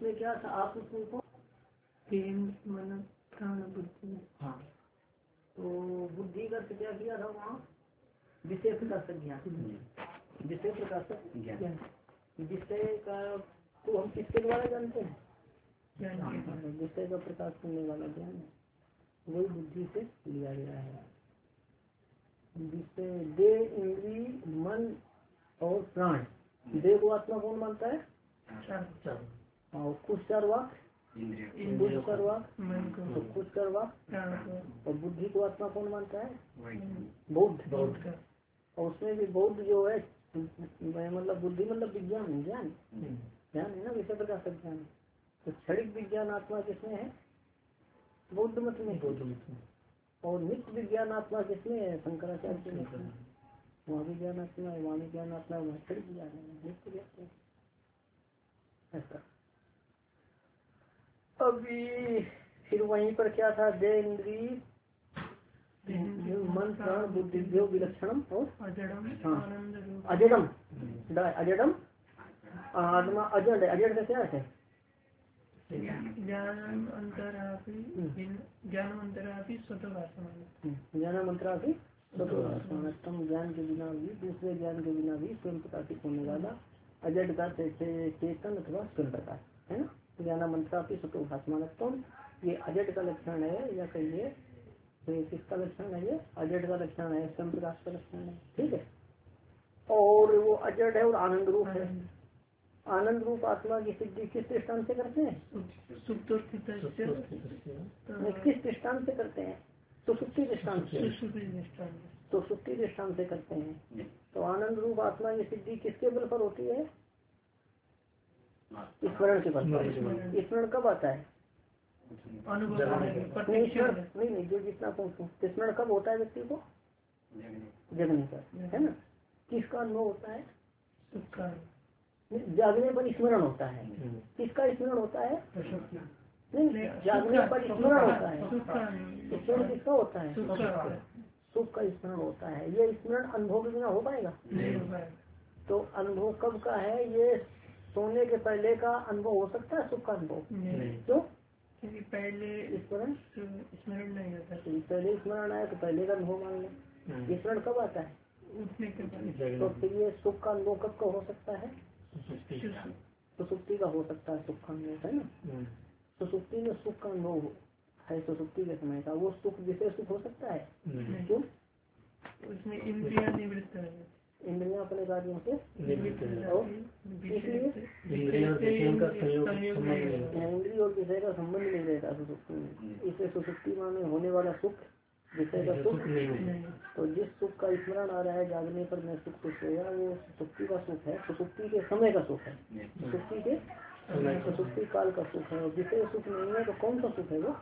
में क्या था आत्मस्वरूप मन प्राण बुद्धि। हाँ, तो बुद्धि का क्या किया था वहाँ विषय प्रकाशक ज्ञान, विषय प्रकाशक ज्ञान, विषय का तो हम किसके द्वारा जानते हैं, विषय का प्रकाश करने वाला ज्ञान वही बुद्धि से लिया गया है। विषय देह इंद्री मन और प्राण, देह को आत्मा कौन मानता है, और कुछ चार वाक, कुछ चार वाक, तो कुछ चार वाक, और बुद्धि को आत्मा कौन मानता है, बौद्ध। और उसमें भी बौद्ध जो है मतलब बुद्धि मतलब विज्ञान, ज्ञान ज्ञान है ना, विषय प्रकाशक ज्ञान। तो क्षणिक विज्ञान आत्मा किसमें है, बौद्ध मत में, और नित्य विज्ञान आत्मा किसमें है, शंकराचार्य के मत में। वहाँ विज्ञान आत्मा है, वहाँ विज्ञान आत्मा है, वहाँ क्षणिक विज्ञान है, नित्य विज्ञान ऐसा। अभी फिर वहीं पर क्या था, देह इंद्री मन प्राण बुद्धि विलक्षणम और अजडम, अजडम आत्मा अजड है, अजड का क्या है, ज्ञान अंतरापि स्वतः ज्ञान के बिना भी, दूसरे ज्ञान के बिना भी स्वयं प्रकाशित होने वाला अजड का चेतन अथवा स्वयं प्रकाश है ना। ज्ञानामंत्रापि स्वतः भाषमानत्वम, ये अजड का लक्षण है, या कहिए किसका लक्षण है, ये अजड का लक्षण है, स्वयं प्रकाश का लक्षण है, ठीक है। और वो अजड है और आनंद रूप है। आनंद रूप आत्मा की सिद्धि किस दृष्टांत से करते हैं, किस दृष्टांत से करते हैं, सुसुप्ति दृष्टांत से, तो सुप्ति दृष्टांत से करते हैं। तो आनंद रूप आत्मा की सिद्धि किसके बल पर होती है, स्मरण के बल पर। स्मरण कब आता है, नहीं जो जितना स्मरण कब होता है व्यक्ति को, जगने पर, है ना। किसका अनुभव होता है, जागने पर स्मरण होता है। किसका स्मरण होता है, नहीं जागने पर स्मरण होता है, स्मरण किसका होता है, सुख का स्मरण होता है। ये स्मरण अनुभव के बिना हो पाएगा, तो अनुभव कब का है, ये सोने के पहले का अनुभव हो सकता है, सुख का अनुभव, क्यों, क्योंकि पहले स्मरण नहीं होता, पहले स्मरण आया तो पहले का अनुभव मान लो। स्मरण कब आता है, उठने के बाद। तो फिर ये सुख का अनुभव कब का हो सकता है, तो सुक्ति का हो सकता है, सुख का अनुभव है ना। तो सुक्ति में सुख का अनुभव है, तो सुक्ति के समय का वो सुख विशेष सुख हो सकता है, क्यों, उसमें इंद्रियां निवृत्त है, इंद्रियां अपने कार्यों से निवृत्त है, और इसलिए इंद्रिय और विषय का संबंध नहीं रहता सुसुप्ति में। इसलिए सुसुप्ति में होने वाला सुख विषय का सुख नहीं। तो जिस सुख का स्मरण आ रहा है जागने पर मैं सुख कुछ होगा, वो सुसुप्ति का सुख है, सुसुप्ति के समय का सुख है, सुसुप्ति के सुसुप्ति काल का सुख है। विषय सुख नहीं है तो कौन सा सुख है वो,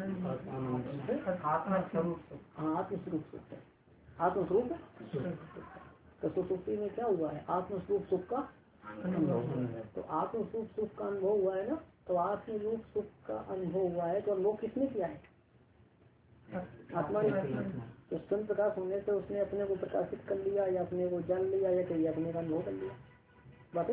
आत्मस्वरूप सुख है, आत्मस्वरूप। तो सुसुप्ति में क्या हुआ है, आत्मस्वरूप सुख का अनुभव। तो आत्मस्वरूप सुख का अनुभव हुआ है ना, तो आत्मरूप सुख का अनुभव हुआ है, तो अनुभव किसने किया है, आत्मा ने। तो स्वयं प्रकाश होने से उसने अपने को प्रकाशित कर लिया, या अपने को जान लिया, या कहीं अपने का अनुभव कर लिया। बातें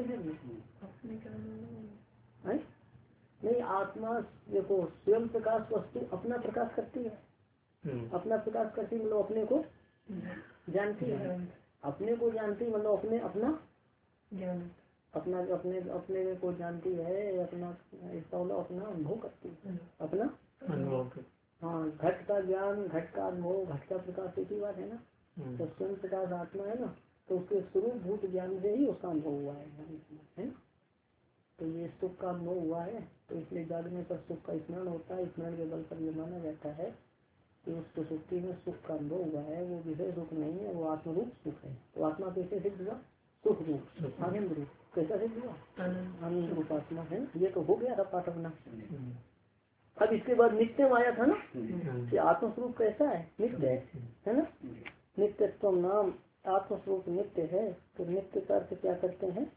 नहीं, आत्मा देखो स्वयं प्रकाश वस्तु अपना प्रकाश करती है, अपना प्रकाश करती मतलब अपने को जानती है, अपने को जानती मतलब अपने अपना ज्ञान, अपना अपने अपने को जानती है, अपना इसका मतलब अपना अनुभव करती है, अपना अनुभव। हाँ, घट का ज्ञान, घट का अनुभव, घट का प्रकाश एक ही बात है ना। तो स्वयं प्रकाश आत्मा है ना, तो उसके स्वरूप भूत ज्ञान से ही उसका अनुभव हुआ है। तो ये सुख का अनुभव हुआ है, तो इसलिए जागने पर सुख का स्मरण होता है। स्मरण के बल पर यह माना जाता है कि उस सुसुप्ति में सुख का अनुभव हुआ है, वो विषय सुख नहीं है, वो आत्मरूप सुख है। तो आत्मा कैसे सिद्ध हुआ, सुख रूप, आनंद रूप। कैसा सिद्ध हुआ, आनंद रूप आत्मा है। ये तो हो गया था पाठ अपना। अब इसके बाद नित्य आया था ना, कि आत्मस्वरूप कैसा है, नित्य है ना। नित्यत्व नाम, आत्मस्वरूप नित्य है। तो नित्य का अर्थ क्या करते हैं,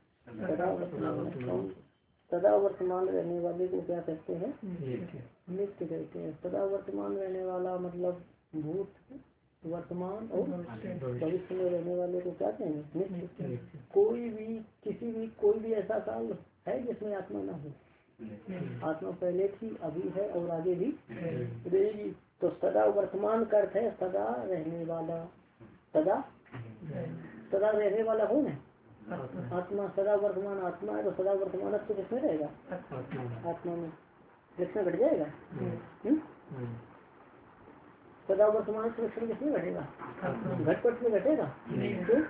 सदा वर्तमान रहने वाले को क्या कहते हैं, नित्य कहते हैं। सदा वर्तमान रहने वाला मतलब भूत, वर्तमान और भविष्य में रहने वाले को क्या कहेंगे, नित्य। कोई भी किसी भी कोई भी ऐसा काल है जिसमें आत्मा ना हो, आत्मा पहले थी, अभी है और आगे भी रहेगी। तो सदा वर्तमान का अर्थ है सदा रहने वाला। सदा सदा रहने वाला कौन है? आत्मा। सदा वर्तमान आत्मा है, तो सदा वर्तमान तो किसमें रहेगा? आत्मा में। लक्षण घट जाएगा। सदा वर्तमान से लक्षण किसमें घटेगा? घटपट में घटेगा। तो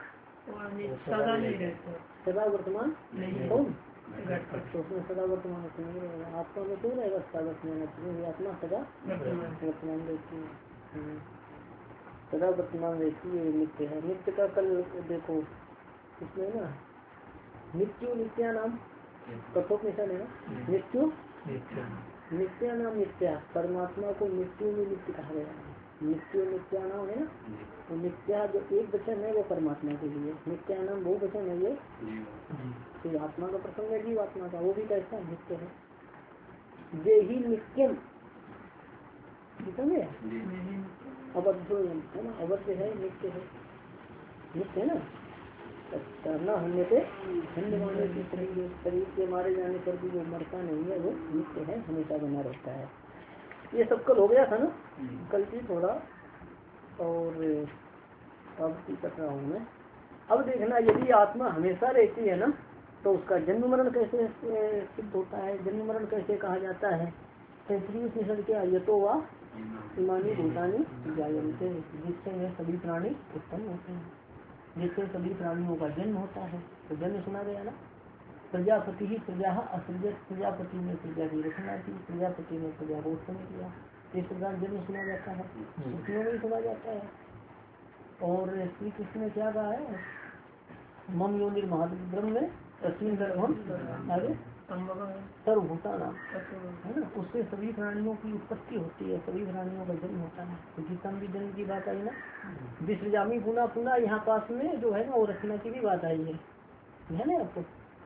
सदा वर्तमान कौन? तो उसमें सदा वर्तमान नहीं रहेगा। आत्मा में क्यों रहेगा सदा वर्तमान? आत्मा सदा वर्तमान रहती है। सदा वर्तमान रहती है, नित्य है। नित्य का कल देखो इसमें ना मृत्यु नित्या नाम कठोपनिषद है ना। मृत्यु नित्या नाम नित्या, परमात्मा को मृत्यु में नित्य कहा गया है। मृत्यु नित्या नाम है ना। तो नित्या जो एक वचन है वो परमात्मा के लिए, नित्या नाम बहु वचन है ये। तो आत्मा का प्रसंग है जीव आत्मा का, वो भी कैसा नित्य है। जे ही नित्यम समझे, अवध है ना, अवध है नित्य है, नित्य है ना। करना होने पे धन्यवाद की शरीर के मारे जाने पर भी वो मरता नहीं है, वो नित्य है, हमेशा बना रहता है। ये सब कल हो गया था ना, कल की थोड़ा और अब की कर रहा हूँ मैं। अब देखना यदि आत्मा हमेशा रहती है ना तो उसका जन्म मरण कैसे सिद्ध होता है? जन्म मरण कैसे कहा जाता है? तैतृय क्या ये तो वह इमानी भूतानी जायन्ते, जिससे ये सभी प्राणी उत्पन्न होते हैं, जिससे सभी प्राणियों का जन्म होता है। तो जन्म सुना गया ना। प्रजापति ही प्रजा असृजत, प्रजापति ने प्रजा की रचना की, प्रजापति ने प्रजा को उत्पन्न किया। इस प्रकार जन्म सुना जाता है, उसमें भी सुना जाता है। और श्री कृष्ण ने क्या कहा है? मम यो निर्महाद्रम में तस्वीर गर्भम आगे सर्वभूतानां है ना। उससे सभी प्राणियों की उत्पत्ति होती है, सभी प्राणियों का जन्म होता है। तो गीता में भी जन्म की बात आई ना। विसृजामी पुनः पुनः, यहाँ पास में जो है ना वो रचना की भी बात आई है ना आपको।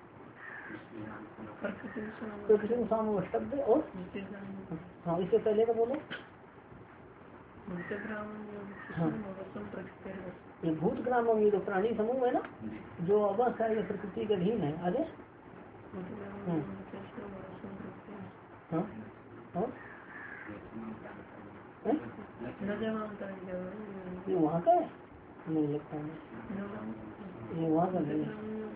तो किसी साम शब्द और हाँ इससे पहले का बोलो। हाँ ये भूत ग्रामम, ये जो प्राणी समूह है ना, जो अवस्था है ये प्रकृति के अधीन है। आगे ये वहाँ का है नहीं लगता है, ये वहाँ का नहीं।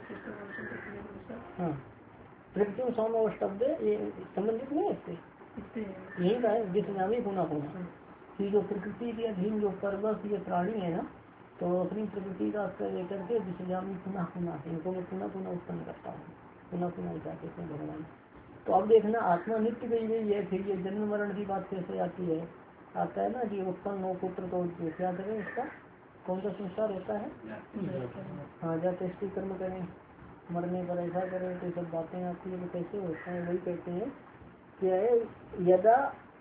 हाँ प्रकृति स्वाम शब्द ये संबंधित नहीं इससे, यही का है जिसनामी पुनः पुनः कि जो प्रकृति के अधीन जो पर्वत ये प्राणी है ना, तो अपनी प्रकृति का आश्रय लेकर के विसर्जामी पुनः पुनः इनको मैं पुनः पुनः उत्पन्न करता हूँ, पुनः पुनः चाहते हैं भगवान। तो अब देखना आत्मा नित्य गई गई है, फिर ये जन्म मरण की बात कैसे आती है? आता है ना कि उत्पन्न हो पुत्र को क्या करें, इसका कौन सा संस्कार होता है? हाँ जाते स्त्री कर्म करें, मरने पर ऐसा करें, तो सब बातें आती है। तो कैसे होता है? वही कहते हैं कि यदा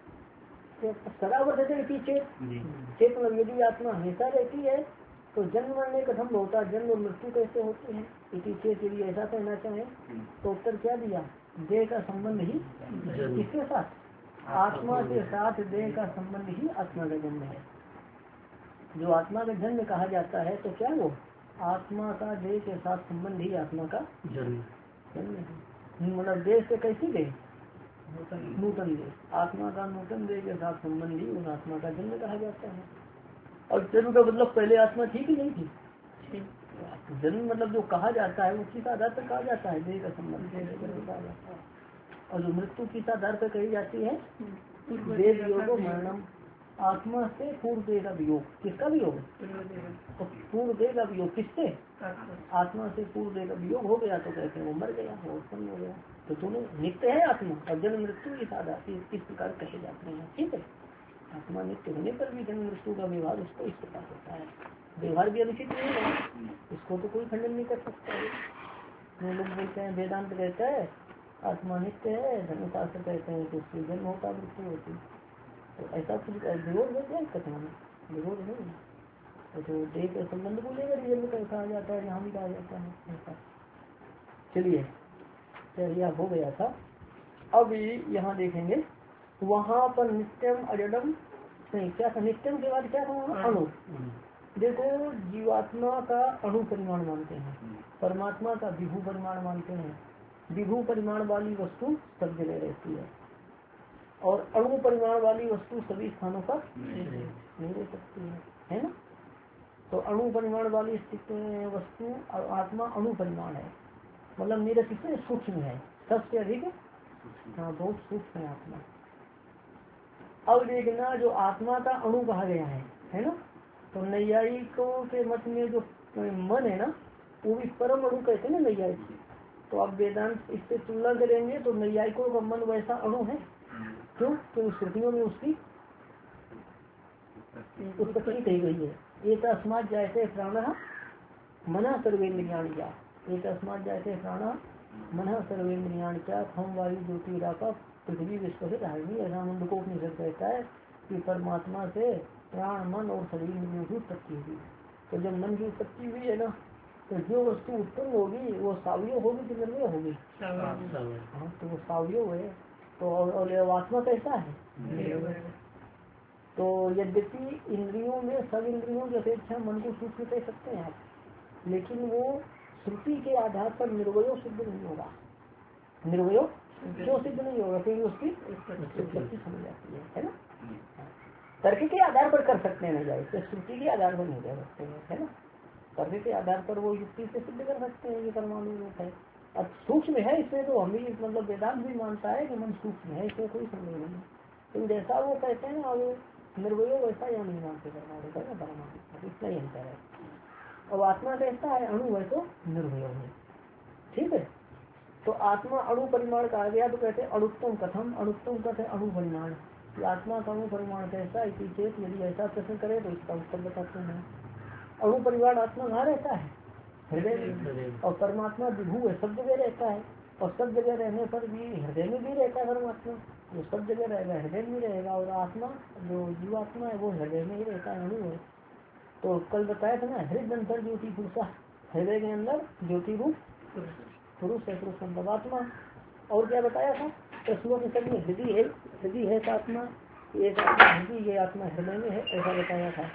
सदा वर्तते चेत, चेत मतलब यदि आत्मा हमेशा रहती है तो जन्म मरने कथम होता, जन्म और मृत्यु कैसे होती है? इसी चेत यदि ऐसा कहना चाहे तो उत्तर क्या दिया? देह का संबंध ही किसके साथ? आत्मा के साथ देह का संबंध ही आत्मा का जन्म है। जो आत्मा का जन्म कहा जाता है तो क्या वो आत्मा का देह के साथ संबंध ही आत्मा का जन्म है। मतलब देह से कैसी देह? नूतन देह। आत्मा का नूतन देह के साथ संबंध ही उन आत्मा का जन्म कहा जाता है। और जन्म का मतलब पहले आत्मा थी कि नहीं थी? जन्म मतलब जो कहा जाता है वो किस आधार पर कहा जाता है? देह का संबंध कहा जाता है। और जो मृत्यु किस आधार पर कही जाती है? देह वियोग मरणम, आत्मा से पूर्व देह का वियोग। किसका वियोग? तो पूर्व देह का वियोग किससे? आत्मा से पूर्व देह का वियोग हो गया तो कहते हैं वो मर गया, वो उत्पन्न हो गया। तो दोनों नित्य है आत्मा और जन्म मृत्यु इस आधार से इस प्रकार कहे जाते हैं। ठीक है, आत्मा नित्य होने पर भी जन्म मृत्यु का व्यवहार उसको इस प्रकार होता है। व्यवहार भी अनुचित नहीं है, इसको तो कोई खंडन नहीं कर सकता है। लोग बोलते हैं वेदांत कहता है आत्मा नित्य है, धर्मशास्त्र कहते हैं तो उससे जन्म होता मृत्यु होती। तो ऐसा कुछ विरोध हो जाए कथन में? विरोध नहीं। तो देह के संबंध को लेकर जन्म कहा जाता है, यहाँ भी कहा जाता है ऐसा। चलिए चलिए हो गया था। अब यहाँ देखेंगे वहाँ पर नित्यम अजडम नहीं, क्या था? नित्यम के बाद क्या था? अणु। देखो जीवात्मा का अणु परिमाण मानते हैं, परमात्मा का विभू परिमाण मानते हैं, विभू परिमाण वाली वस्तु सब जगह रहती है और अणु परिमाण वाली वस्तु सभी स्थानों पर नहीं रह सकती है ना। तो अणु परिमाण वाली वस्तु और आत्मा अणु परिमाण है, मतलब मेरे कितने सूक्ष्म है, सबसे अधिक हाँ बहुत सूक्ष्म है आत्मा। अब देखना जो आत्मा का अणु कहा गया है ना, तो नैयायिकों के मत में जो मन है ना वो भी परम अणु कहते हैं ना नैयायिक। तो अब वेदांत इससे तुलना करेंगे तो नैयायिकों का मन वैसा अणु है, क्यों? तो श्रुतियों में उसकी उत्पत्ति कही गई है। एक अस्मात् जायते प्राणः मनः सर्वेन्द्रियाणि च, एक अस्मात् जायते प्राणः मनः सर्वेन्द्रियाणि च, हम वायु ज्योति रापा पृथ्वी विश्व से धारणी। ऐसा मुंडकोपनिषद कहता है कि परमात्मा से प्राण मन और शरीर इंद्रियों की उत्पत्ति हुई। तो जब मन की उत्पत्ति हुई है ना, तो जो वस्तु उत्पन्न होगी वो सावयव होगी कि निर्वय होगी? हाँ, तो वो सावयव है। तो और आत्मा कैसा है? तो यद्यपि इंद्रियों में सब इंद्रियों की अपेक्षा मन को सूक्ष्म कह सकते हैं आप, लेकिन वो श्रुति के आधार पर निर्वयो सिद्ध नहीं होगा। निर्वयो क्यों सिद्ध नहीं होगा? क्योंकि उसकी उत्पत्ति समझ जाती है ना। तर्क के आधार पर कर सकते हैं ना, जाए श्रुति के आधार पर नहीं कर सकते हैं, है ना। तर्क के आधार पर वो युक्ति से सिद्ध कर सकते हैं कि परमाणु रूप है। अब सूक्ष्म है इसमें तो हम भी मतलब वेदांत भी मानता है कि मन सूक्ष्म है, इसमें कोई संदेह नहीं। तो जैसा वो कहते हैं ना निर्वयो वैसा या नहीं मानते परमाणु, इतना ही अंतर है। अब आत्मा कैसा है? अणु है तो निर्वय है, ठीक है। तो आत्मा अणु परिमाण कहा गया तो कहते हैं अणुत्तम कथम, अणुत्तम कहते हैं अणु परिमाण। आत्मा का अणु परिमाण कैसा? इसी चेत यदि ऐसा प्रश्न करे तो इसका उत्तर बताते हैं। अणु परिमाण आत्मा कहाँ रहता है? हृदय। और परमात्मा विभू है, सब जगह रहता है और सब जगह रहने पर भी हृदय में भी रहता है परमात्मा। जो सब जगह रहेगा हृदय में रहेगा और आत्मा जो जीवात्मा है वो हृदय में ही रहता है, अणु है। तो कल बताया था ना हृदय अंतर ज्योति पुरुषा, हृदय के अंदर ज्योति रूप पुरुष है, पुरुष मतलब आत्मा। और क्या बताया था प्रश्नों के सब में हृदय है, हृदय है आत्मा, एक आत्मा हृदय, ये आत्मा हृदय में है, ऐसा बताया था।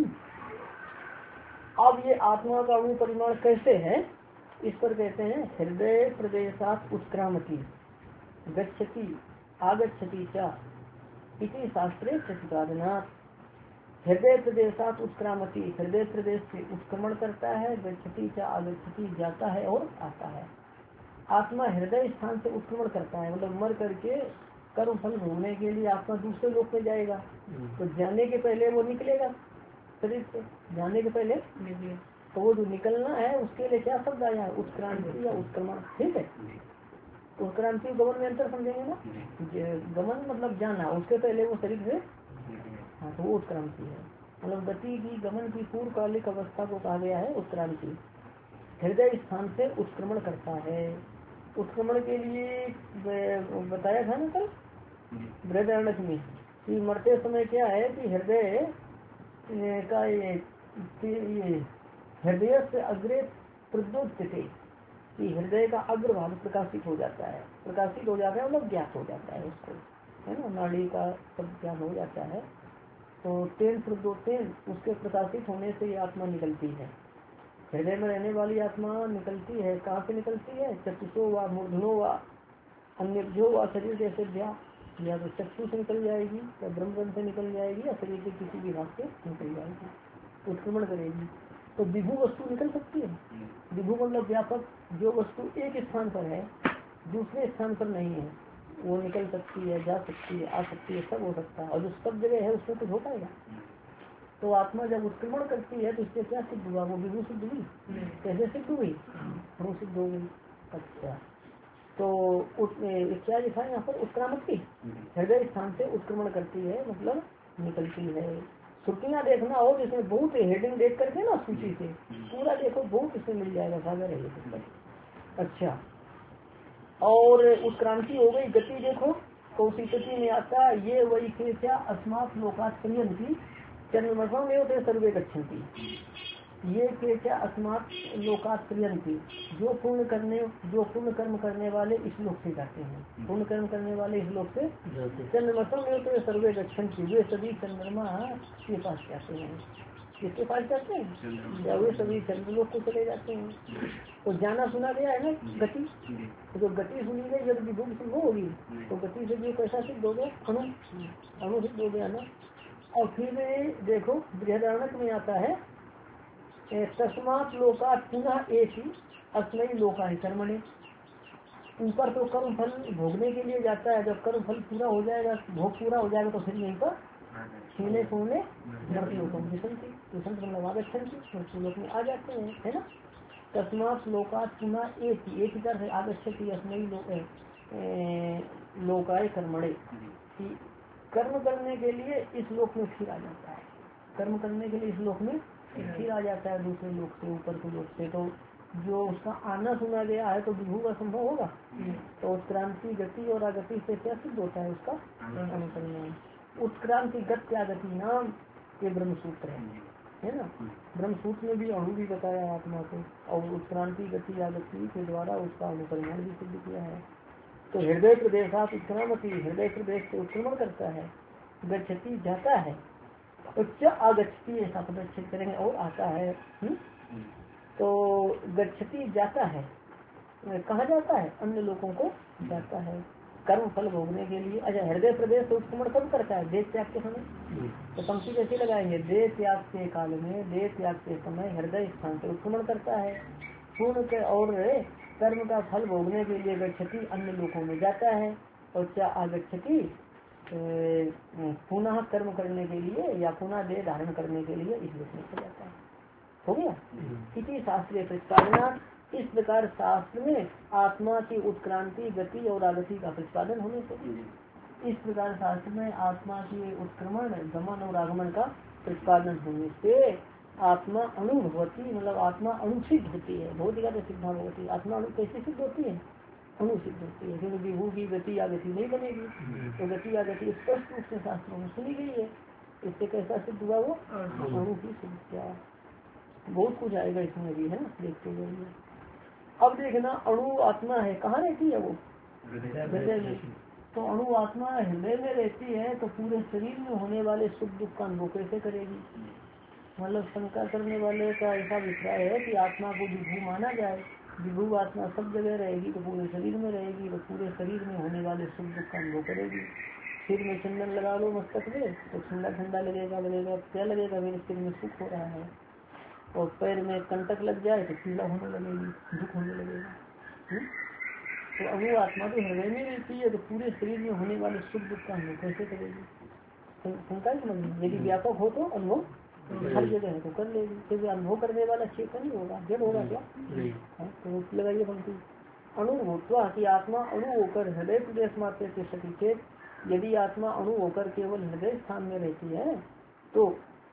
अब ये आत्मा का अणु परिमाण कैसे है इस पर कहते हैं हृदय प्रदेशात उत्क्रामति गच्छति आगच्छति च इति शास्त्रे प्रतिपादनात्। हृदय प्रदेशात उत्क्रामति, हृदय प्रदेश से उत्क्रमण करता है, गच्छति च आगच्छति जाता है और आता है। आत्मा हृदय स्थान से उत्क्रमण करता है, मतलब मर करके कर्म फल भोगने के लिए आत्मा दूसरे लोक में जाएगा। तो जाने के पहले वो निकलेगा शरीर से, जाने के पहले तो वो जो निकलना है उसके लिए क्या शब्द आया? उत्क्रांति या उत्क्रमण, ठीक है। उत्क्रांति गमन में अंतर समझेंगे ना, गमन मतलब जाना, उसके पहले वो शरीर से, हाँ तो वो उत्क्रांति है। मतलब गति की गमन की पूर्वकालिक अवस्था को कहा गया है उत्क्रांति। हृदय स्थान से उत्क्रमण करता है। उत्क्रमण के लिए बताया था ना कल बृहदारण्यक में कि मरते समय क्या है कि हृदय का ये हृदय से अग्रे प्रद्योत्स्थिते कि हृदय का अग्रभाग प्रकाशित हो जाता है, प्रकाशित हो जाता है मतलब ज्ञात हो जाता है उसको, है ना, नाड़ी का सब ज्ञान हो जाता है। तो तेन प्रद्योतेन उसके प्रकाशित होने से ये आत्मा निकलती है। हृदय में रहने वाली आत्मा निकलती है, कहाँ से निकलती है? चक्षुषो व मूर्धनो व अन्यभ्यो व शरीर जैसे व्या, या तो चक्षु से निकल जाएगी या ब्रह्म से निकल जाएगी या शरीर के किसी भी भाग से निकल जाएगी, उत्क्रमण करेगी। तो विभू वस्तु निकल सकती है। विभू मतलब व्यापक, जो वस्तु एक स्थान पर है दूसरे स्थान पर नहीं है वो निकल सकती है, जा सकती है, आ सकती है, सब हो सकता है। और जो सब जगह है उसमें कुछ हो पाएगा। तो आत्मा जब उत्क्रमण करती है तो इससे क्या सिद्ध हुआ? वो विभू सिद्ध हुई। कैसे सिद्ध हुई? वो सिद्ध हो गई। अच्छा, तो क्या लिखा है यहाँ पर? उत्क्रामति, हृदय स्थान से उत्क्रमण करती है मतलब निकलती है। श्रुतियाँ देखना हो जिसमें बहुत हेडिंग देख करके ना सूची से पूरा देखो, बहुत इसमें मिल जाएगा, सागर है ये। अच्छा, और उत्क्रांति हो गई। गति देखो तो उसी गति में आता ये वही के क्या अस्मात् लोकात् पर्यन्ति चंद्रमसम में होते सर्वे गच्छन्ति। ये के क्या अस्मात् लोकात् पर्यन्ति, जो पुण्य कर्म करने वाले इस लोक से जाते हैं, पुण्य कर्म करने वाले इस लोक से चंद्रमसम में होते सर्वे गच्छन्ति, वे सभी चंद्रमा के पास जाते हैं। किसके पास जाते हैं? या वे सभी चंद्रलोक को चले जाते हैं। तो जाना सुना गया है ना गति, तो जो गति सुनी गई जब विभू सिद्ध होगी तो गति से भी कैसा सिद्ध हो गया? अणु सिद्ध हो गया ना। और फिर देखो बृहदारण्यक में आता है तस्मात् लोकात् पुनः एक ही अस्मयी लोका ही कर्मणि। ऊपर तो कर्म फल भोगने के लिए जाता है, जब कर्म फल पूरा हो जाएगा, भोग पूरा हो जाएगा तो फिर यहीं पर छीने सोने लोकों में आ जाते हैं, है ना। तस्मात् लोकात् पुनः एक ही तरह आगच्छति अस्मयी लोकाय कर्मणे, कर्म करने के लिए इस लोक में फिर आ जाता है, कर्म करने के लिए इस लोक में फिर आ जाता है दूसरे लोक से, ऊपर के लोक से। तो जो उसका आना सुना गया है तो विभू का संभव होगा, तो उत्क्रांति गति और आगति से क्या सिद्ध होता है? उसका अनुपरिणाम। उत्क्रांति गति नाम ये ब्रह्मसूत्र है ना। ब्रह्मसूत्र में भी अणु भी बताया आत्मा को, और उत्क्रांति गति आगति के द्वारा उसका अनुपरिणाम भी सिद्ध किया है। तो हृदय प्रदेशात उत्क्रामति, हृदय प्रदेश से उत्क्रमण करता है, गच्छति जाता है, उच्च आगच्छति ऐसा पदच्छेद करेंगे, और आता है। तो गच्छति जाता है, कहाँ जाता है? अन्य लोगों को जाता है कर्म फल भोगने के लिए। अच्छा, हृदय प्रदेश से उत्क्रमण कब करता है? देह त्याग के समय। तो पंक्ति कैसे लगाएंगे? देह त्याग के काल में, देह त्याग के समय हृदय स्थान से उत्क्रमण करता है पूर्ण के, और कर्म का फल भोगने के लिए गच्छति अन्य लोगों में जाता है। और क्या आगच्छति पुनः कर्म करने के लिए या पुनः देह धारण करने के लिए इस लोक में जाता है। हो गया। इसी शास्त्रीय प्रतिपादना, इस प्रकार शास्त्र में आत्मा की उत्क्रांति गति और आगति का प्रतिपादन होने से, इस प्रकार शास्त्र में आत्मा की उत्क्रमण गमन और आगमन का प्रतिपादन होने से आत्मा अनुभवती, मतलब आत्मा अनुसिद्ध होती है। बहुत ज्यादा सिद्धा होती है आत्मा। कैसे सिद्ध होती है? अनुसिद्ध होती है, क्योंकि विभू की गति आगति नहीं बनेगी। तो गति आगति स्पष्ट रूप से शास्त्रों में सुनी गई है। इससे कैसा सिद्ध हुआ? वो अणु की सिद्ध किया। बहुत कुछ आएगा इसमें भी, है ना, देखते जाइए। अब देखना, अणु आत्मा है, कहाँ रहती है वो? हृदय में। तो अणु आत्मा हृदय में रहती है, तो पूरे शरीर में होने वाले सुख दुख का अनुभव कैसे करेगी? मतलब शंका करने वाले का ऐसा अभिप्राय है कि आत्मा को विभू माना जाए, विभू आत्मा सब जगह रहेगी तो पूरे शरीर में रहेगी, तो पूरे शरीर में होने वाले सुख दुख का अनुभव करेगी। सिर में चंदन लगा लो मस्तक में तो ठंडा ठंडा लगेगा, क्या लगेगा? मेरे सिर में सुख हो रहा है। और पैर में कंटक लग जाए तो पीड़ा होने लगेगी, दुख होने लगेगा। तो अणु आत्मा तो हृदय में रहती है, तो पूरे शरीर में होने वाले सुख दुख का अनुभव कैसे करेगी? शंका समझ, यदि व्यापक हो तो अनुभव हर जगह है तो कर लेगी, क्योंकि अनुभव करने वाला चेतन ही होगा, जड़ होगा क्या? तो लगाइए पंक्ति, अणुभूतवा की आत्मा अणु होकर हृदय प्रदेश मात्र से सचेत, यदि आत्मा अणु होकर केवल हृदय स्थान में रहती है तो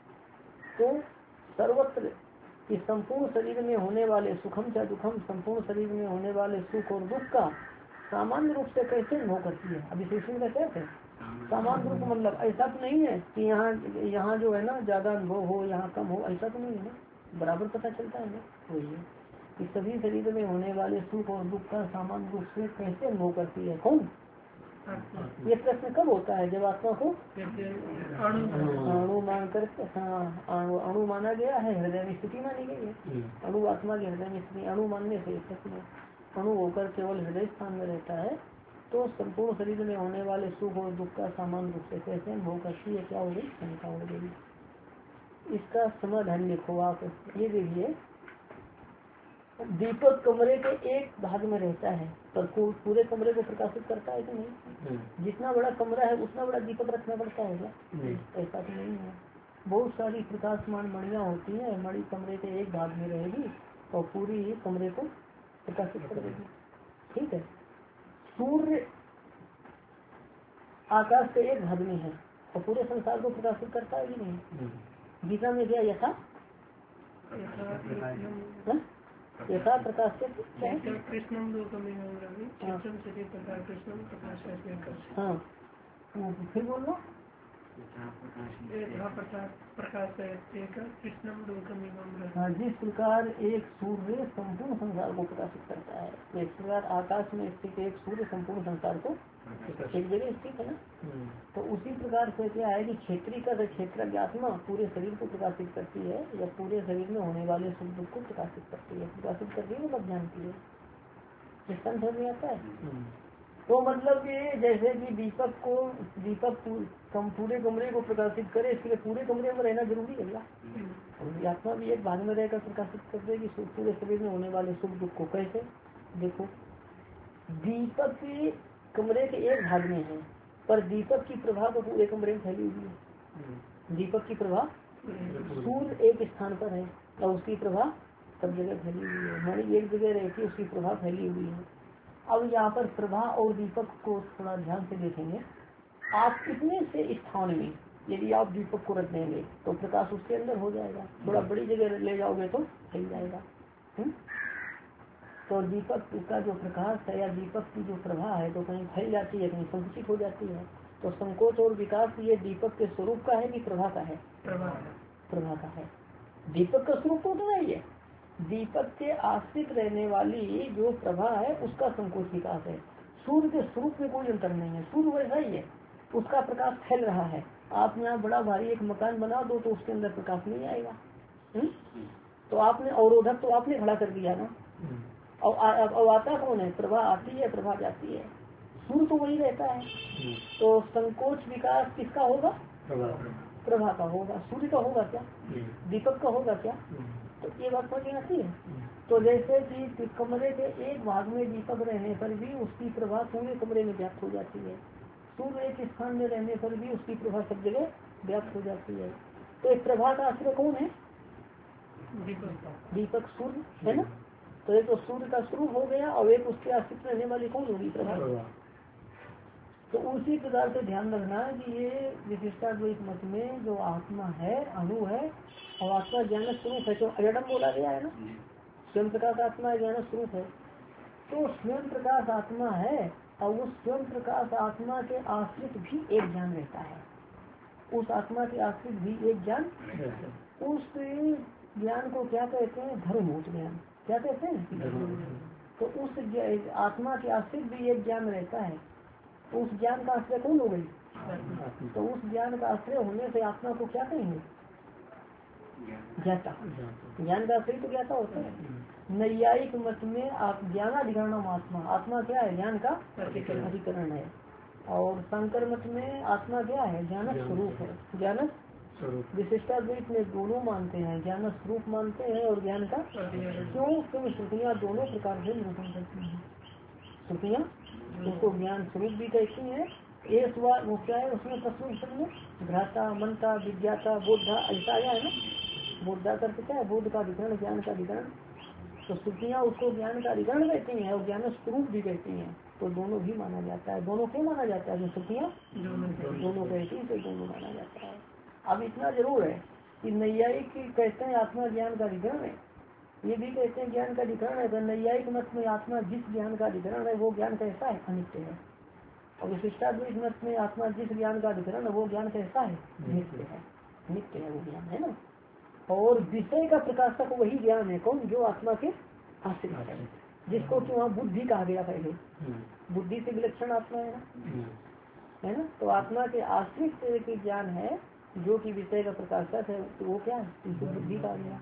सर्वत्र इस संपूर्ण शरीर में होने वाले सुखम या दुखम, संपूर्ण शरीर में होने वाले सुख और दुख का सामान्य रूप से कैसे अनुभव करती है? अभी विशेषण का क्या है? सामान्य रूप, मतलब ऐसा तो नहीं है कि यहाँ जो है ना ज्यादा अनुभव हो, यहाँ कम हो, ऐसा तो नहीं है ना, बराबर पता चलता है ना। वही है कि सभी शरीर में होने वाले सुख और दुख का सामान्य रूप से कैसे अनुभव करती है? कौन? ये प्रश्न कब होता है? जब आत्मा को अणु मान कर, अणु माना गया है, हृदय में स्थिति मानी गई है। अणु आत्मा के हृदय में स्थिति, अणु मानने से प्रश्न, अणु होकर केवल हृदय स्थान में रहता है तो संपूर्ण शरीर में होने वाले सुख और दुख का सामान्य रूप से कैसे अनुभव करती है? क्या हो गई? शंका हो गई। इसका समाधान लिखो आप। ये देखिए, दीपक कमरे के एक भाग में रहता है पर पूरे कमरे को प्रकाशित करता है कि नहीं? जितना बड़ा कमरा है उतना बड़ा दीपक रखना पड़ता है क्या? ऐसा तो नहीं है। बहुत सारी प्रकाशमान मणियाँ होती है, मणि कमरे के एक भाग में रहेगी और पूरी कमरे को प्रकाशित कर देगी। ठीक है। सूर्य आकाश के एक भाग में है और पूरे संसार को प्रकाशित करता है कि नहीं? गीता में क्या यथा प्रकाश से हाँ, फिर बोलो। हाँ, जिस प्रकार एक सूर्य संपूर्ण संसार को प्रकाशित करता है, इस प्रकार आकाश में स्थित एक सूर्य संपूर्ण संसार को एक जगह स्थित है ना। तो उसी प्रकार से क्या है कि क्षेत्रीय का क्षेत्र आत्मा पूरे शरीर को प्रकाशित करती है या पूरे शरीर में होने वाले सुख दुख को प्रकाशित करती है। प्रकाशित करती है मतलब जानती है। इसका समझ में आता है। तो मतलब कि जैसे कि दीपक पूरे कमरे को प्रकाशित करे, इसके लिए पूरे कमरे में रहना जरूरी है क्या? आत्मा भी एक भाग में रहकर प्रकाशित कर देगी पूरे शरीर में होने वाले सुख दुख को। कैसे? देखो, दीपक की कमरे के एक भाग में है, पर दीपक की प्रभा तो पूरे कमरे में फैली हुई है। दीपक की प्रभा सूर्य एक स्थान पर है और उसकी प्रभा सब जगह फैली हुई है, मानी एक जगह रहती है, उसकी प्रभा फैली हुई है। अब यहाँ पर प्रभा और दीपक को थोड़ा ध्यान से देखेंगे। आप कितने से स्थान में यदि आप दीपक को रख देंगे तो प्रकाश उसके अंदर हो जाएगा, थोड़ा बड़ी जगह ले जाओगे तो फैल जाएगा। तो दीपक का जो प्रकाश है या दीपक की जो प्रभा है तो कहीं फैल जाती है, कहीं संकुचित हो जाती है। तो संकोच और विकास ये दीपक के स्वरूप का है कि प्रभा का है? प्रभा का है। दीपक का स्वरूप तो नहीं है, दीपक के आश्रित रहने वाली जो प्रभा है उसका संकोच विकास है। सूर्य के स्वरूप में कोई अंतर नहीं है, सूर्य वैसा ही है, उसका प्रकाश फैल रहा है। आप यहाँ बड़ा भारी एक मकान बना दो तो उसके अंदर प्रकाश नहीं आएगा। तो आपने अवरोधक तो आपने खड़ा कर दिया ना, और आता कौन है? प्रभा आती है, प्रभा जाती है, सूर्य तो वही रहता है। तो संकोच विकास किसका होगा? प्रभा का होगा। सूर्य का होगा क्या? दीपक का होगा क्या? तो ये बात समझ में आती है। तो जैसे कि कमरे के एक भाग में दीपक रहने पर भी उसकी प्रभा पूरे कमरे में व्याप्त हो जाती है। सूर्य एक स्थान में रहने पर भी उसकी प्रभा सब जगह व्याप्त हो जाती है। तो एक प्रभा का आश्रय कौन है? दीपक सूर्य है ना। तो एक तो सूर्य का स्वरूप हो गया और एक उसके आश्रित रहने वाली कौन होगी? प्रभा। तो उसी प्रकार से ध्यान रखना कि ये विशिष्टाद्वैत मत में जो आत्मा है अणु है और आत्मा ज्ञान स्वरूप है, तो अजडम बोला गया है ना, स्वयं प्रकाश आत्मा ज्ञान स्वरूप है। तो स्वयं प्रकाश आत्मा है और उस स्वयं प्रकाश आत्मा के आश्रित भी एक ज्ञान रहता है। उस आत्मा के आश्रित भी एक ज्ञान, उस ज्ञान को क्या कहते हैं? धर्मभूत ज्ञान। क्या कहते हैं? तो उस आत्मा के आश्रित भी एक ज्ञान रहता है। उस ज्ञान का आश्रय कौन हो गई? तो उस ज्ञान का आश्रय होने से आत्मा को क्या कहेंगे? ज्ञाता। ज्ञान का आश्रय तो ज्ञाता होता है। नैयायिक मत में आप ज्ञानाधिकरण आत्मा, आत्मा क्या है? ज्ञान का अधिकरण है। और शंकर मत में आत्मा क्या है? ज्ञान स्वरूप है। ज्ञान विशिष्टाद्वैत में दोनों मानते हैं, ज्ञान स्वरूप मानते हैं और ज्ञान का। क्यों? क्योंकि श्रुतियाँ दोनों प्रकार से निरूपण करती हैं। श्रुतियाँ उसको ज्ञान स्वरूप भी कहती हैं। एक बार वो क्या है उसमें प्रश्न में भ्राता, मनता, विज्ञाता, बोधा ऐसा आया है ना। बोधा करते क्या है? बोध का अधिकरण, ज्ञान का अधिकरण। तो श्रुतियाँ उसको ज्ञान का अधिकरण कहती हैं और ज्ञान स्वरूप भी कहती हैं। तो दोनों भी माना जाता है। दोनों क्यों माना जाता है? जो श्रुतियाँ दोनों कहती है तो दोनों माना जाता है। अब इतना जरूर है कि नैयायिक कहते हैं आत्मा ज्ञान का अधिकरण है, ये भी कहते हैं ज्ञान का अधिकरण है। तो नैयायिक मत में आत्मा जिस ज्ञान का अधिकरण है वो ज्ञान कैसा है? अनित्य है। और विशिष्टाद्वैत मत में आत्मा जिस ज्ञान का अधिकरण है वो ज्ञान कैसा है? नित्य है। नित्य है वो ज्ञान, है ना। और विषय का प्रकाशक वही ज्ञान है। कौन? जो आत्मा के आश्रित है, जिसको कि वहाँ बुद्धि कहा गया पहले। बुद्धि से विलक्षण आत्मा है ना, है ना। तो आत्मा के आश्रित के ज्ञान है जो कि विषय का प्रकाशक है, तो वो क्या है? बुद्धि कहा गया।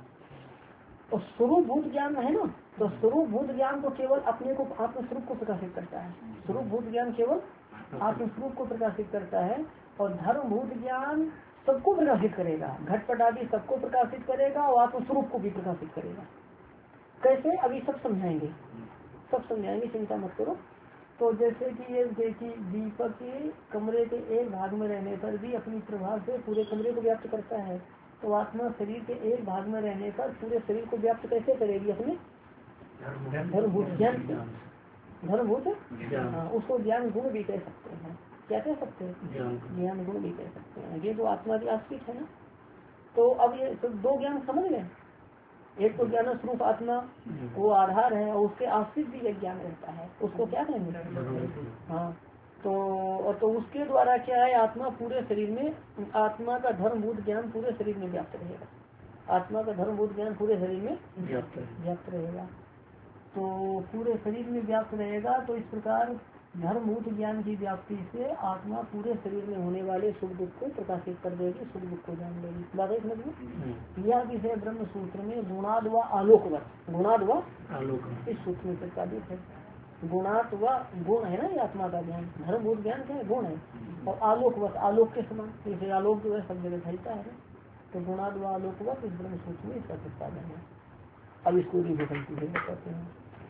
और स्वरूप भूत ज्ञान है ना, तो स्वरूप भूत ज्ञान तो केवल अपने को आत्मस्वरूप को प्रकाशित करता है। स्वरूप भूत ज्ञान केवल आत्मस्वरूप को प्रकाशित करता है। और धर्म भूत ज्ञान सबको प्रकाशित करेगा, घटपट आदि सबको प्रकाशित करेगा और आत्मस्वरूप को भी प्रकाशित करेगा। कैसे? अभी सब समझाएंगे, सब समझाएंगे, चिंता मत करो। तो जैसे कि ये देखिए दीपक के कमरे के एक भाग में रहने पर भी अपनी प्रभाव से पूरे कमरे को व्याप्त करता है। तो आत्मा शरीर के एक भाग में रहने पर पूरे शरीर को व्याप्त कैसे करेगी? अपने धर्मभूत ज्ञान, धर्मभूत उसको ज्ञान गुण भी कह सकते हैं। क्या कह सकते हैं? ज्ञान गुण भी कह सकते हैं। ये जो आत्मा की आश्रित है ना। तो अब ये तो दो ज्ञान समझ गए। एक तो ज्ञान स्वरूप आत्मा वो आधार है और उसके आश्रित भी एक ज्ञान रहता है, उसको क्या कहेंगे? हाँ। तो उसके द्वारा क्या है? आत्मा पूरे शरीर में, आत्मा का धर्मभूत ज्ञान पूरे शरीर में व्याप्त रहेगा। आत्मा का धर्मभूत ज्ञान पूरे शरीर में व्याप्त रहेगा। तो पूरे शरीर में व्याप्त रहेगा। तो इस प्रकार धर्मभूत ज्ञान की व्याप्ति से आत्मा पूरे शरीर में होने वाले सुख दुख को प्रकाशित कर देगी, सुख दुख को जान लेगी। बात समझ में। यह विषय ब्रह्म सूत्र में गुणाद व आलोकवत, गुणाद व आलोक इस सूत्र में प्रतिपादित है। गुणात व गुण है ना ये आत्मा का ज्ञान, धर्मभूत ज्ञान क्या है, गुण है। और आलोकवत आलोक के समान, जैसे आलोक जो है सब जगह फैलता है, तो गुणाद व आलोकवत इस ब्रह्म सूत्र में इसका प्रतिपादन है। अब इसको कहते हैं।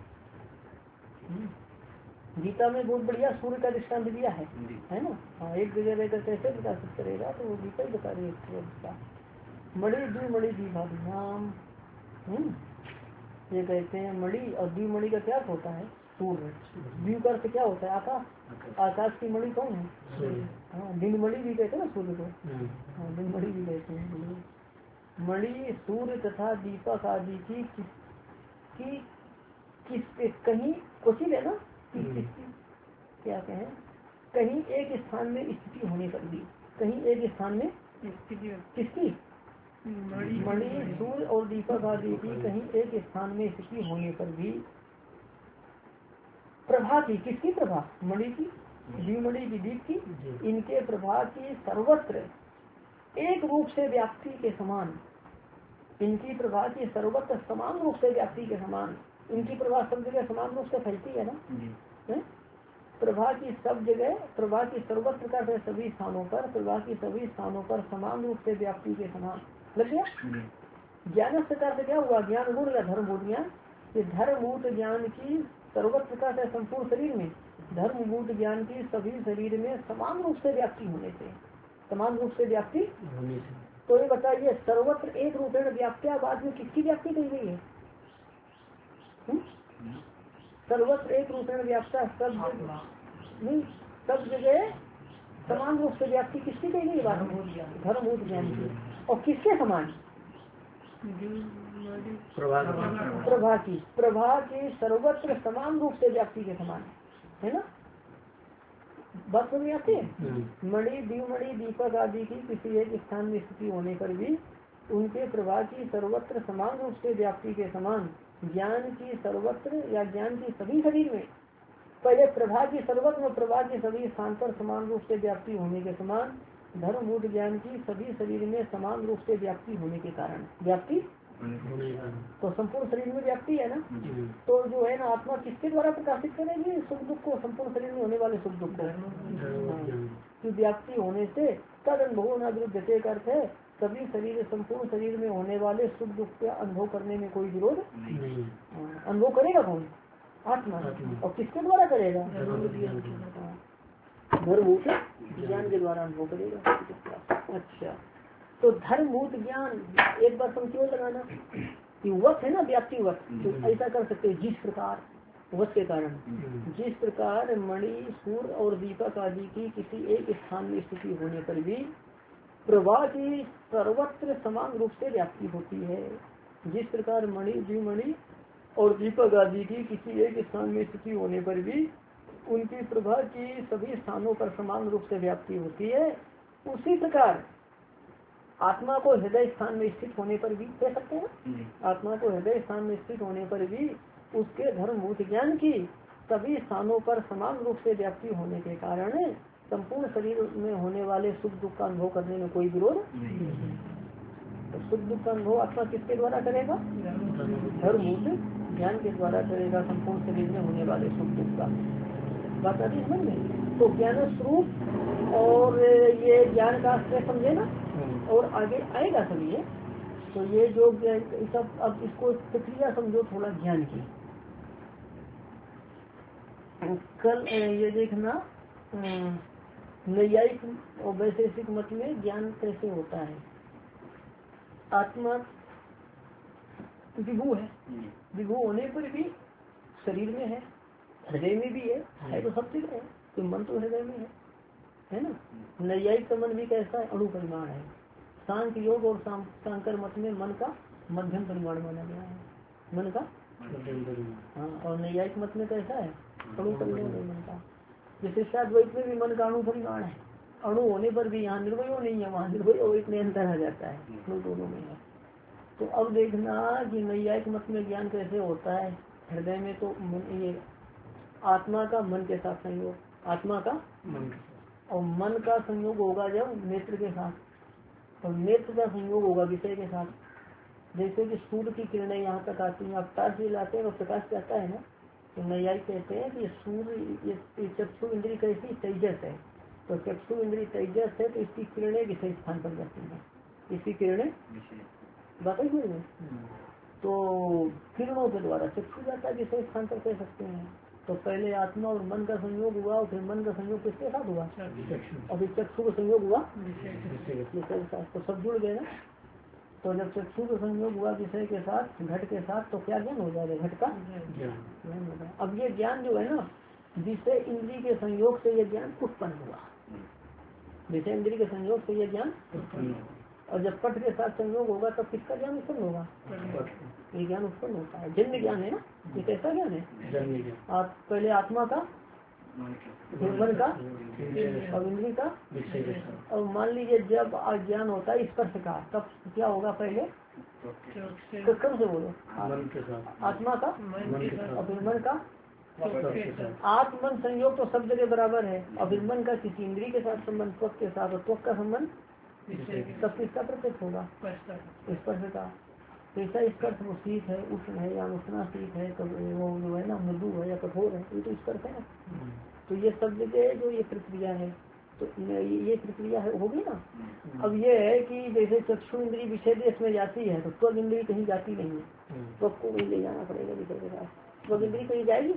गीता में बहुत बढ़िया सूर्य का दृष्टांत दिया है ना। हाँ, एक जगह रहकर कैसे प्रकाशित करेगा, तो वो गीता ही बता रही है। मणि द्विमणि द्विभाम, ये कहते हैं मणि और द्विमणि का क्या होता है, सूर्य। द्वि का अर्थ क्या होता है, आकाश। आकाश की मणि कौन है, हाँ दिनमणि भी कहते हैं ना सूर्य को, हाँ दिनमणि भी कहते हैं। मणि सूर्य तथा दीपक आदि की किस कहीं क्वचित है ना, क्या कहें, कहीं एक स्थान में स्थिति होने पर भी, कहीं एक स्थान में किसकी, मणि सूर्य और दीपक आदि की कहीं एक स्थान में स्थिति होने पर भी प्रभा की, किसकी प्रभा, मणि की, द्विमणि की, दीप की, इनके प्रभा की सर्वत्र एक रूप से व्याप्ति के समान, इनकी प्रभा की सर्वत्र समान रूप से व्याप्ति के समान, इनकी प्रभा सब जगह समान रूप से फैलती है ना। प्रभा की सब जगह, प्रभा की सर्वत्र का सभी स्थानों पर, प्रभा की सभी स्थानों पर समान रूप से व्याप्ति के समान लग गया। ज्ञान प्रकार से क्या हुआ, ज्ञान गुण या धर्मभूत ज्ञान। ये धर्मभूत ज्ञान की सर्वत्र का संपूर्ण शरीर में, धर्मभूत ज्ञान की सभी शरीर में समान रूप से व्याप्ति होने से, समान रूप से व्याप्ति होने से। तो ये बताइए सर्वत्र एक रूपेण व्याप्त्या बाद में किसकी व्याप्ति कही गई है, सर्वत्र एक रूपेण व्याप्ता, सब नहीं, सब जगह समान रूप से व्याप्ति किसकी कही गई बात, धर्मभूत ज्ञान की। और किसके समान, प्रभा की, प्रभा की सर्वत्र समान रूप से व्याप्ति के समान है ना। बात समझ में आती है। मणि द्विमणि दीपक आदि की किसी एक स्थान में स्थिति होने पर भी उनके प्रभा की सर्वत्र समान रूप से व्याप्ति के समान ज्ञान की सर्वत्र या ज्ञान की सभी शरीर में, पहले प्रभा की सर्वत्र में प्रभा की सभी स्थान पर समान रूप से व्याप्ति होने के समान धर्मभूत ज्ञान की सभी शरीर में समान रूप से व्याप्ति होने के कारण, व्याप्ति तो संपूर्ण शरीर में व्याप्ति है ना। तो जो है ना आत्मा किसके द्वारा प्रकाशित करेगी सुख दुख को, संपूर्ण शरीर में होने वाले सुख दुख को। कि व्याप्ति होने से तद अनुभव न विरुद्धते का अर्थ है सभी शरीर, संपूर्ण शरीर में होने वाले सुख दुख का अनुभव करने में कोई विरोध नहीं। अनुभव करेगा कौन, आत्मा। और किसके द्वारा करेगा, धर्मभूत ज्ञान के द्वारा अनुभव करेगा। अच्छा, तो धर्मभूत ज्ञान एक बार संकेत लगाना कि वक्त है ना, व्याप्ति वक्त, तो ऐसा कर सकते हैं जिस प्रकार वक्त के कारण, जिस प्रकार मणि सूर्य और दीपक आदि की किसी एक स्थान में स्थिति होने पर भी प्रभा की सर्वत्र समान रूप से व्याप्ति होती है, जिस प्रकार मणि द्विमणि और दीपक आदि की किसी एक स्थान में स्थिति होने पर भी उनकी प्रभा की सभी स्थानों पर समान रूप से व्याप्ति होती है, उसी प्रकार आत्मा को हृदय स्थान में स्थित होने पर भी कह सकते हैं ना, आत्मा को हृदय स्थान में स्थित होने पर भी उसके धर्मभूत ज्ञान की सभी स्थानों पर समान रूप से व्याप्ति होने के कारण संपूर्ण शरीर में होने वाले सुख दुख का अनुभव करने में कोई विरोध नहीं। तो सुख दुख का अनुभव आत्मा किसके द्वारा करेगा, धर्मभूत ज्ञान के द्वारा करेगा, संपूर्ण शरीर में होने वाले सुख दुख का। बात आती समझ में। तो ज्ञान स्वरूप और ये ज्ञान का आश्रय समझे ना, और आगे आएगा सब ये। तो ये जो सब अब इसको प्रक्रिया समझो थोड़ा ज्ञान की। कल ये देखना नैयायिक और वैशेषिक मत में ज्ञान कैसे होता है। आत्मा विभू है, विभू होने पर भी शरीर में है, हृदय में भी है तो सब जगह है, तो मन तो हृदय में है ना। नैयायिक का मन भी कैसा है, अणु परिमाण है। सांख्य योग और शांकर मत में मन का मध्यम परिमाण माना गया है, मन का हाँ। और नैयायिक मत में कैसा है, अणु परिमाण है मन का। जैसे शाद्वैत में भी मन का अणु परिमाण है, अणु होने पर भी यहाँ निर्वय नहीं है, वहाँ निर्वय और इतने अंतर आ जाता है, दोनों में है। तो अब देखना कि नैयायिक मत में ज्ञान कैसे होता है। हृदय में तो ये आत्मा का मन के साथ संयोग, आत्मा का और मन का संयोग होगा जब नेत्र के साथ, और नेत्र का संयोग होगा विषय के साथ। जैसे कि सूर्य की किरणें यहाँ तक आती हैं, आप तार से लाते हैं और प्रकाश जाता है ना, तो नैयायिक कहते हैं कि सूर्य ये चक्षु इंद्री कैसी तेजस है, तो चक्षु इंद्री तेजस है तो इसकी किरणें विषय स्थान पर जाती हैं, इसकी किरणें बात है में तो किरणों के द्वारा चक्षु जाता है विषय स्थान पर कह सकते हैं। तो पहले आत्मा और मन का संयोग हुआ और फिर मन का संयोग किसके साथ हुआ, और फिर चक्षु का संयोग हुआ विषय के साथ, तो सब जुड़ गए ना। तो जब चक्षु का संयोग हुआ विषय के साथ घट के साथ, तो क्या ज्ञान हो जाएगा, घट का ज्ञान होगा। अब ये ज्ञान जो है ना, विषय इंद्री के संयोग से ये ज्ञान उत्पन्न हुआ, विषय इंद्री के संयोग से ये ज्ञान, और जब पट के साथ संयोग होगा तब किसका ज्ञान उत्पन्न होगा, ये ज्ञान उत्पन्न होता है। जन्य ज्ञान है ना, ये कैसा ज्ञान है, आप पहले आत्मा का, फिर मन का और इंद्री का, और मान लीजिए जब ज्ञान होता है स्पर्श का, तब क्या होगा, पहले तो कम से बोलो, आत्मा का और फिर मन का, आत्मन संयोग तो सब जगह बराबर है, और फिर मन का किसी इंद्री के साथ संबंध, त्वक के साथ, और त्वक का संबंध तब किसका प्रत्यक्ष होगा, स्पर्श का। कैसा स्पर्श, वो शीत है, उष्ण है या उष्णा शीत है, वो जो है ना मृदु है या कठोर है, ये तो स्पर्श है ना। तो ये सब जगह जो ये प्रक्रिया है, तो ये प्रक्रिया है होगी ना। अब ये है कि जैसे चक्षु इंद्री विषय देश में जाती है, तो त्वक इंद्री कहीं जाती नहीं है, त्वक को भी ले जाना पड़ेगा विषय के साथ। त्वक इंद्री कहीं जाएगी,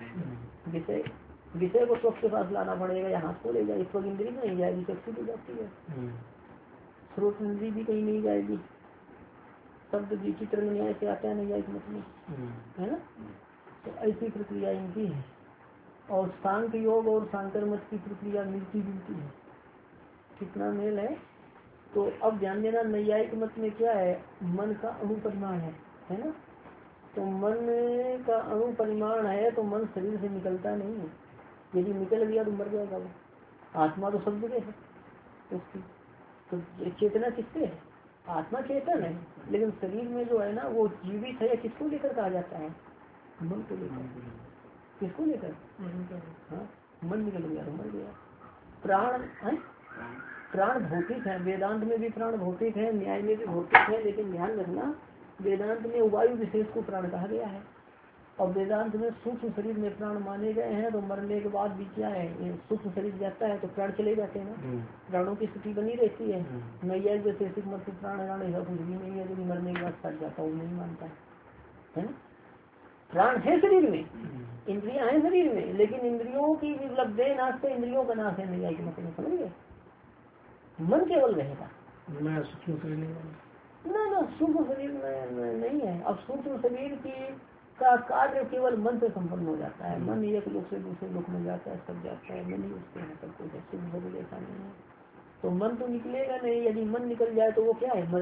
विषय को त्वक के पास लाना पड़ेगा, या हाथ को ले जाएगी, त्वक इंद्री नहीं जाएगी, चक्षु की जाती है। स्रोत इंद्री भी कहीं नहीं जाएगी, शब्द विचित्र न्याय से आता है न्यायिक मत में, है ना। तो ऐसी प्रक्रिया इनकी है, और सांख्य योग और शांकर मत की प्रक्रिया मिलती जुलती है। कितना मेल है, तो अब ध्यान देना, नैयायिक मत में क्या है, मन का अणुपरिमाण है ना। तो मन का अणुपरिमाण है, तो मन शरीर से निकलता नहीं है, यदि निकल गया तो मर जाएगा वो। आत्मा तो सब जगह है उसकी, तो चेतना किससे है, आत्मा चेतन है, लेकिन शरीर में जो है ना वो जीवित है, किसको लेकर कहा जाता है, मन को लेकर, किसको लेकर, हाँ, मन निकल गया तो मर गया। प्राण है, प्राण भौतिक है, वेदांत में भी प्राण भौतिक है, न्याय में भी भौतिक है, लेकिन ध्यान रखना वेदांत में वायु विशेष को प्राण कहा गया है, और वेदांत में सूक्ष्म शरीर में प्राण माने गए हैं। तो मरने के बाद भी क्या है, सूक्ष्म शरीर जाता है तो प्राण चले जाते हैं ना, प्राणों की स्थिति बनी रहती है। नैया वैशेषिक मत प्राण ऐसा कुछ भी नहीं है, लेकिन मरने के बाद सट जाता हूँ नहीं मानता है ना। प्राण है शरीर में, इंद्रियां हैं शरीर में, लेकिन इंद्रियों की मतलब देह नाश से इंद्रियों का नाश है नैया के मत में, समझ गए। मन केवल रहेगा, मैं सूक्ष्म शरीर ना सूक्ष्म शरीर में नहीं है। अब सूक्ष्म शरीर की का कार्य केवल मन से संपन्न हो जाता है, मन एक लोक से दूसरे लोक में जाता है, सब जाता है, मन ही उसके यहाँ सब कुछ है, सूक्ष्म शरीर ऐसा नहीं है। तो मन तो निकलेगा नहीं, यदि मन निकल जाए तो वो क्या है, मर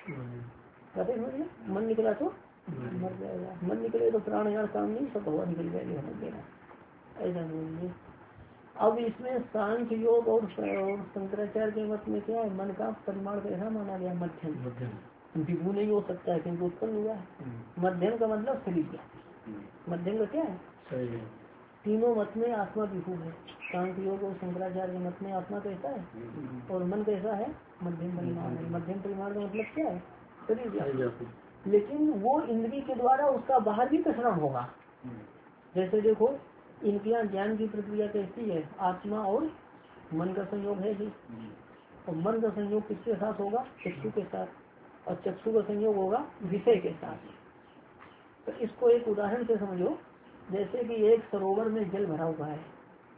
जाएगा। मन निकला तो मर जाएगा, मन निकले तो प्राण यार काम नहीं, सब हवा निकल जाएगी, मर जाएगा, ऐसा नहीं है। अब इसमें सांख्य योग और शंकराचार्य के मत में क्या है, मन का परिमाण कैसा माना गया, मध्यम, विभू नहीं हो सकता है क्योंकि उत्पन्न हुआ है। मध्यम का मतलब शरीर क्या, मध्यम का क्या है, तीनों मत में आत्मा विभू है। सांख्य योग और शंकराचार्य के मत में आत्मा कैसा है और मन कैसा है, मध्यम परिमाण है। मध्यम परिमाण का मतलब क्या है, शरीर, लेकिन वो इंद्री के द्वारा उसका बाहर भी प्रसारण होगा। जैसे देखो इनके ज्ञान की प्रक्रिया कैसी है, आत्मा और मन का संयोग है जी, और मन का संयोग किसके साथ होगा, चक्षु के साथ, और चक्षु का संयोग होगा विषय के साथ। तो इसको एक उदाहरण से समझो, जैसे कि एक सरोवर में जल भरा हुआ है,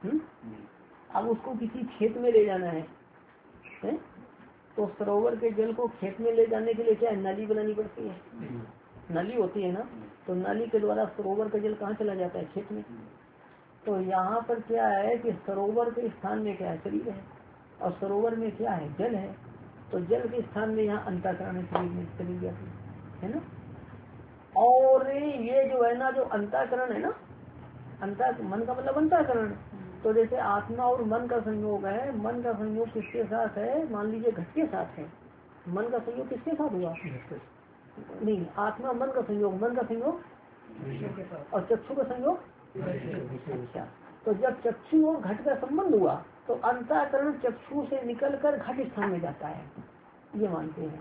अब उसको किसी खेत में ले जाना है? तो सरोवर के जल को खेत में ले जाने के लिए क्या है, नाली बनानी पड़ती है, नाली होती है ना, तो नाली के द्वारा सरोवर का जल कहाँ चला जाता है, खेत में। तो यहाँ पर क्या है कि सरोवर के स्थान में क्या है, शरीर है, और सरोवर में क्या है, जल है। तो जल के स्थान में यहाँ अंतःकरण है, शरीर में चली जाती है ना। और ये जो है ना, जो अंतःकरण है ना, मन का मतलब अंतःकरण। तो जैसे आत्मा और मन का संयोग है, मन का संयोग किसके साथ है, मान लीजिए घट के साथ है। मन का संयोग किसके साथ हुआ, नहीं, आत्मा मन का संयोग, मन का संयोग और चक्षु का संयोग अच्छा, तो जब चक्षु और घट का संबंध हुआ तो अंतःकरण चक्षु से निकलकर घट स्थान में जाता है, ये मानते हैं।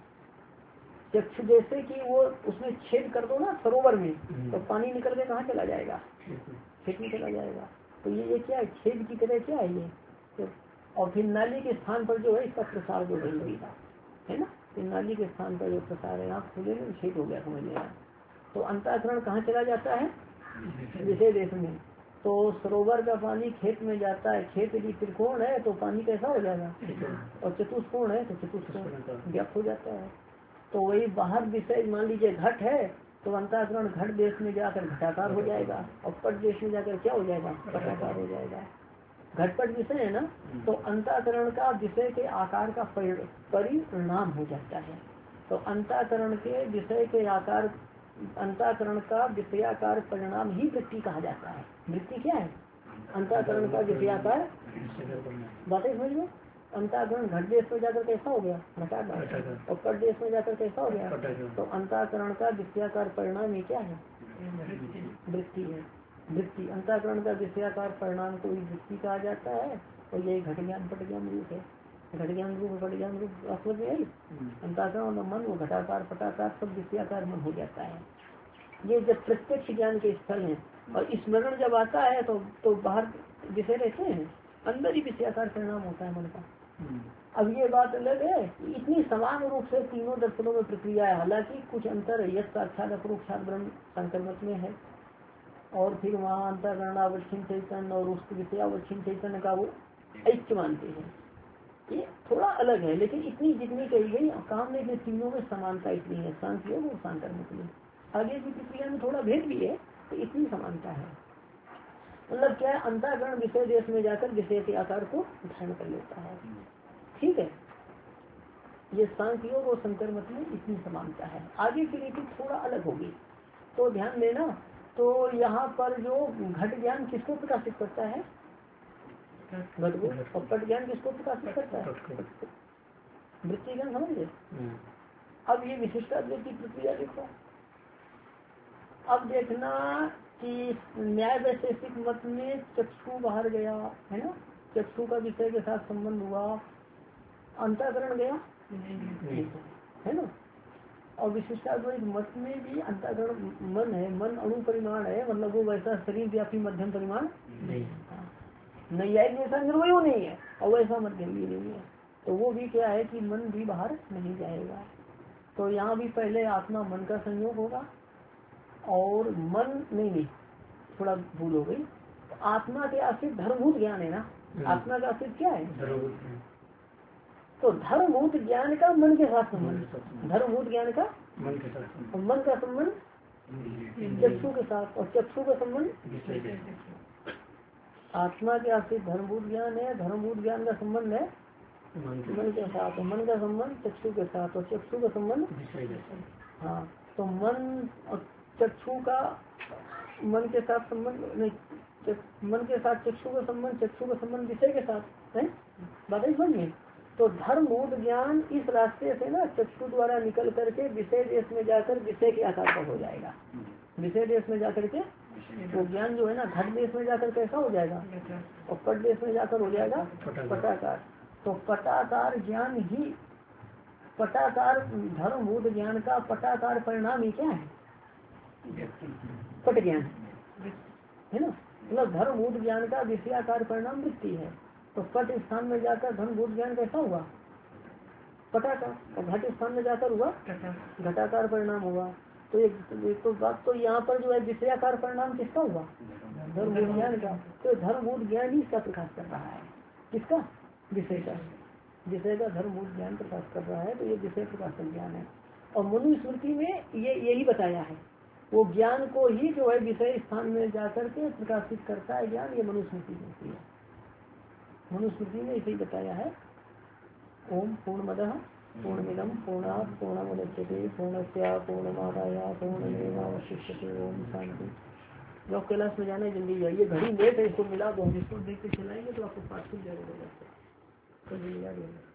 चक्षु जैसे कि वो उसमें छेद कर दो ना सरोवर में, तो पानी निकल के कहाँ चला जाएगा, खेत में चला जाएगा। तो ये क्या है, छेद की तरह क्या है ये। तो और फिर नाली के स्थान पर जो है इसका प्रसार जो है ना, फिर नाली के स्थान पर जो प्रसार है, आप खुले में छेद हो गया, समझ लिया। तो अंतःकरण कहाँ चला जाता है, विषय देश में। तो सरोवर का पानी खेत में जाता है, खेत यदि त्रिकोण है तो पानी कैसा हो जाएगा, और चतुष्कोण है तो चतुष्कोण व्याप्त हो जाता है। तो वही बाहर विषय मान लीजिए घट है, तो अंतःकरण घट देश में जाकर घटाकार हो जाएगा, और पट देश में जाकर क्या हो जाएगा, पटाकार हो जाएगा। घटपट विषय है ना, तो अंतःकरण का विषय के आकार का परिणाम हो जाता है। तो अंतःकरण के विषय के आकार, अंतःकरण का विषयाकार परिणाम ही वृत्ति कहा जाता है। वृत्ति क्या है, अंतःकरण का विषयाकार, बातें समझ लो। अंतःकरण घट देश में जाकर कैसा हो गया, घटाकार, और पट देश में जाकर कैसा हो गया। तो अंतःकरण का विषयाकार परिणाम ये क्या है, वृत्ति है। वृत्ति अंतःकरण का विषयाकार परिणाम को वृत्ति कहा जाता है। और यही घट ज्ञान पट ज्ञान रूप है। घट ज्ञान रूप पट ज्ञान रूप आपको यही अंतःकरण मन वो घटाकार पटाकार सब विषयाकार मन हो जाता है। ये जब प्रत्यक्ष ज्ञान के स्थल है, और स्मरण जब आता है तो बाहर विषय रहते हैं, अंदर ही विषयाकार परिणाम होता है मन का। अब ये बात अलग है, इतनी समान रूप से तीनों दर्शनों में प्रक्रिया है। हालांकि कुछ अंतर है, यश साक्षात अपरोक्षात ब्रह्म शंकर मत में है, और फिर वहाँ अंतःकरणावच्छिन्न चैतन्य और उसके विषयावच्छिन्न चैतन्य का वो ऐक्य मानते हैं। ये थोड़ा अलग है, लेकिन इतनी जितनी कही गई काम में, तीनों में समानता इतनी है, सांख्य योग और सांकर मत में। आगे की प्रक्रिया में थोड़ा भेद भी है, तो इतनी समानता है। मतलब क्या है, अंतःकरण विषय देश में जाकर विषय के आकार को धारण कर लेता है। ठीक है, ये सांख्य योग और शंकर मत में इतनी समानता है। आगे की रीति थोड़ा अलग होगी, तो ध्यान देना। तो यहाँ पर जो घट ज्ञान किसको प्रकाशित करता है, घट को, और पट ज्ञान किसको प्रकाशित करता है, वृत्ति ज्ञान, समझ गए। अब ये विशिष्टाद्वैत की प्रक्रिया देखो। अब देखना कि न्याय वैशेषिक मत में चक्षु बाहर गया है ना, चक्षु का विषय के साथ संबंध हुआ, अंतःकरण गया है ना। और विशिष्टाद्वैत मत में भी अंतःकरण मन है, मन अणु परिमाण है, मतलब वो वैसा शरीर व्यापी मध्यम परिमाण नहीं है, जैसा निर्वय नहीं है, और वैसा मध्यम भी नहीं है। तो वो भी क्या है कि मन भी बाहर नहीं जाएगा। तो यहाँ भी पहले आत्मा मन का संयोग होगा, और मन नहीं थोड़ा भूल हो गई। तो आत्मा के आश्रित धर्मभूत ज्ञान है ना, आत्मा का आश्रित क्या है, तो धर्मभूत ज्ञान का मन के साथ संबंध, धर्मभूत ज्ञान का मन का संबंध चक्षु के साथ, और चक्षु का संबंध आत्मा के आश्रित धर्मभूत ज्ञान है, धर्मभूत ज्ञान का संबंध है मन के साथ, मन का संबंध चक्षु के साथ, और चक्षु का संबंध, हाँ। तो मन और चक्षु का मन के साथ संबंध नहीं, मन के साथ चक्षु का संबंध, चक्षु का संबंध विषय के साथ है, बातें समझिए। तो धर्मभूत ज्ञान इस रास्ते से ना चक्षु द्वारा निकल करके विषय देश में जाकर विषय के आकार पर हो जाएगा। विषय देश में जाकर के वो ज्ञान जो है ना घट देश में जाकर कैसा हो जाएगा, और पट देश में जाकर हो जाएगा पटाकार। तो पटाकार ज्ञान ही, पटाकार धर्मभूत ज्ञान का पटाकार परिणाम ही क्या है, पट ज्ञान है ना। मतलब धर्मभूत ज्ञान का विषयाकार परिणाम वृत्ति है। तो पट स्थान में जाकर धर्मभूत ज्ञान कैसा हुआ, पटाकार, और घट स्थान में जाकर हुआ घटाकार परिणाम हुआ। तो एक तो बात तो यहाँ पर जो है विषयाकार परिणाम किसका हुआ, धर्मभूत ज्ञान का। तो धर्मभूत ज्ञान ही इसका प्रकाश कर रहा है, किसका, विषय का, विषय का धर्मभूत ज्ञान प्रकाश कर रहा है। तो ये विषय प्रकाशन ज्ञान है। और मनुस्मृति में ये यही बताया है, वो ज्ञान को ही जो है विषय स्थान में जाकर के प्रकाशित करता है ज्ञान, ये मनुस्मृति होती है। मनुस्मृति ने इसे बताया है। ओम पूर्णमदः पूर्णमिदं पूर्णात् पूर्णमुदच्यते पूर्णस्य पूर्णमादाय पूर्णमेवावशिष्यते। ओम शांति। जो कैलाश में जाना जल्दी जाइए, घड़ी लेट है, इसको मिला दो, इसको देख के चलाएंगे तो आपको पाठ खुल जाएगा।